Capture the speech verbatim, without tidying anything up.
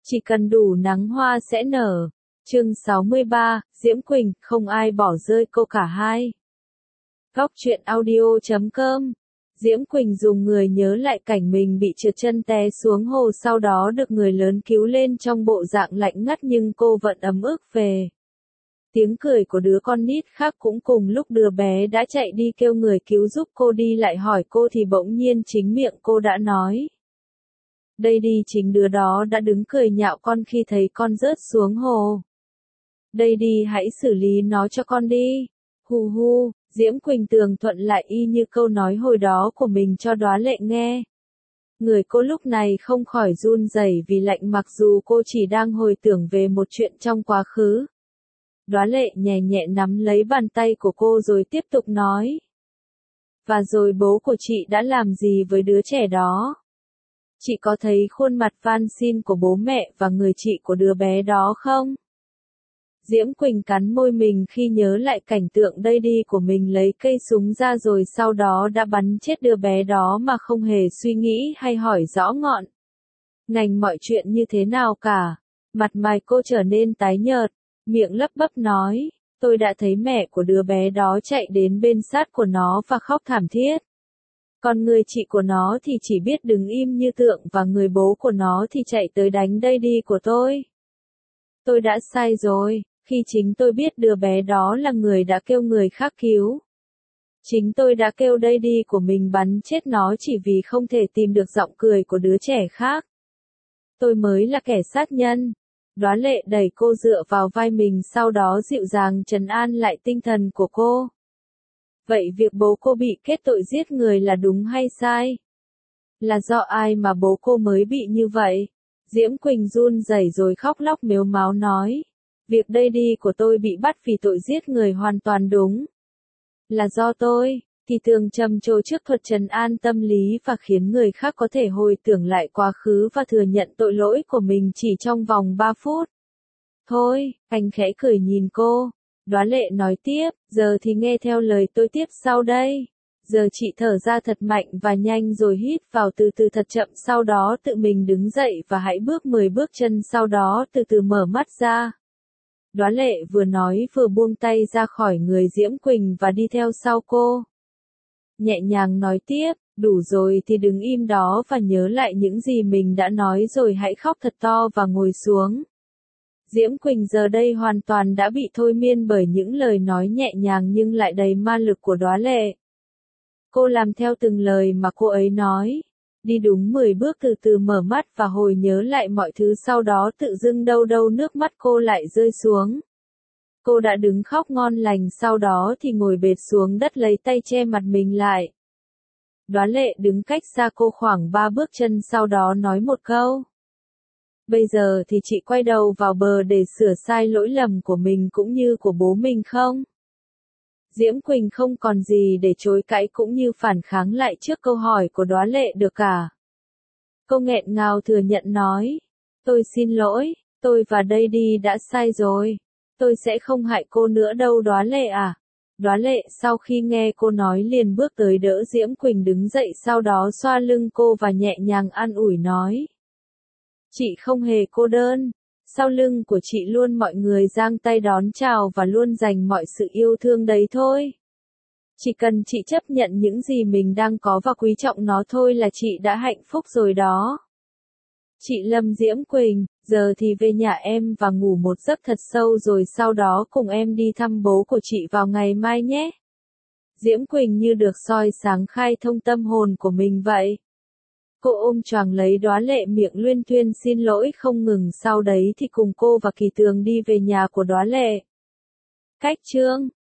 Chỉ cần đủ nắng hoa sẽ nở. Chương sáu mươi ba, Diễm Quỳnh, không ai bỏ rơi cô cả hai. Góc truyện audio chấm com. Diễm Quỳnh dùng người nhớ lại cảnh mình bị trượt chân té xuống hồ, sau đó được người lớn cứu lên trong bộ dạng lạnh ngắt nhưng cô vẫn ấm ức về. Tiếng cười của đứa con nít khác cũng cùng lúc đứa bé đã chạy đi kêu người cứu giúp cô đi lại hỏi cô thì bỗng nhiên chính miệng cô đã nói. Đây đi, chính đứa đó đã đứng cười nhạo con khi thấy con rớt xuống hồ. Đây đi, hãy xử lý nó cho con đi. Hù hu, Diễm Quỳnh tường thuận lại y như câu nói hồi đó của mình cho Đóa Lệ nghe. Người cô lúc này không khỏi run rẩy vì lạnh, mặc dù cô chỉ đang hồi tưởng về một chuyện trong quá khứ. Đóa Lệ nhẹ nhẹ nắm lấy bàn tay của cô rồi tiếp tục nói. Và rồi bố của chị đã làm gì với đứa trẻ đó? Chị có thấy khuôn mặt van xin của bố mẹ và người chị của đứa bé đó không? Diễm Quỳnh cắn môi mình khi nhớ lại cảnh tượng đây đi của mình lấy cây súng ra rồi sau đó đã bắn chết đứa bé đó mà không hề suy nghĩ hay hỏi rõ ngọn ngành mọi chuyện như thế nào cả. Mặt mày cô trở nên tái nhợt, miệng lắp bắp nói, tôi đã thấy mẹ của đứa bé đó chạy đến bên sát của nó và khóc thảm thiết. Còn người chị của nó thì chỉ biết đứng im như tượng và người bố của nó thì chạy tới đánh đây đi của tôi. Tôi đã sai rồi, khi chính tôi biết đứa bé đó là người đã kêu người khác cứu. Chính tôi đã kêu đây đi của mình bắn chết nó chỉ vì không thể tìm được giọng cười của đứa trẻ khác. Tôi mới là kẻ sát nhân. Đóa Lệ đẩy cô dựa vào vai mình, sau đó dịu dàng trấn an lại tinh thần của cô. Vậy việc bố cô bị kết tội giết người là đúng hay sai? Là do ai mà bố cô mới bị như vậy? Diễm Quỳnh run rẩy rồi khóc lóc mếu máo nói. Việc đây đi của tôi bị bắt vì tội giết người hoàn toàn đúng. Là do tôi, thì thường trầm trồ trước thuật trấn an tâm lý và khiến người khác có thể hồi tưởng lại quá khứ và thừa nhận tội lỗi của mình chỉ trong vòng ba phút. Thôi, anh khẽ cười nhìn cô. Đóa Lệ nói tiếp, giờ thì nghe theo lời tôi tiếp sau đây. Giờ chị thở ra thật mạnh và nhanh rồi hít vào từ từ thật chậm, sau đó tự mình đứng dậy và hãy bước mười bước chân, sau đó từ từ mở mắt ra. Đóa Lệ vừa nói vừa buông tay ra khỏi người Diễm Quỳnh và đi theo sau cô. Nhẹ nhàng nói tiếp, đủ rồi thì đứng im đó và nhớ lại những gì mình đã nói rồi hãy khóc thật to và ngồi xuống. Diễm Quỳnh giờ đây hoàn toàn đã bị thôi miên bởi những lời nói nhẹ nhàng nhưng lại đầy ma lực của Đóa Lệ. Cô làm theo từng lời mà cô ấy nói. Đi đúng mười bước, từ từ mở mắt và hồi nhớ lại mọi thứ, sau đó tự dưng đâu đâu nước mắt cô lại rơi xuống. Cô đã đứng khóc ngon lành, sau đó thì ngồi bệt xuống đất lấy tay che mặt mình lại. Đóa Lệ đứng cách xa cô khoảng ba bước chân, sau đó nói một câu. Bây giờ thì chị quay đầu vào bờ để sửa sai lỗi lầm của mình cũng như của bố mình không? Diễm Quỳnh không còn gì để chối cãi cũng như phản kháng lại trước câu hỏi của Đóa Lệ được cả. Cô nghẹn ngào thừa nhận nói. Tôi xin lỗi, tôi và đây đi đã sai rồi. Tôi sẽ không hại cô nữa đâu Đóa Lệ à. Đóa Lệ sau khi nghe cô nói liền bước tới đỡ Diễm Quỳnh đứng dậy, sau đó xoa lưng cô và nhẹ nhàng an ủi nói. Chị không hề cô đơn. Sau lưng của chị luôn mọi người giang tay đón chào và luôn dành mọi sự yêu thương đấy thôi. Chỉ cần chị chấp nhận những gì mình đang có và quý trọng nó thôi là chị đã hạnh phúc rồi đó. Chị Lâm Diễm Quỳnh, giờ thì về nhà em và ngủ một giấc thật sâu rồi sau đó cùng em đi thăm bố của chị vào ngày mai nhé. Diễm Quỳnh như được soi sáng khai thông tâm hồn của mình vậy. Cô ôm choàng lấy Đóa Lệ, miệng luyên thuyên xin lỗi không ngừng, sau đấy thì cùng cô và Kỳ Tường đi về nhà của Đóa Lệ. Cách chương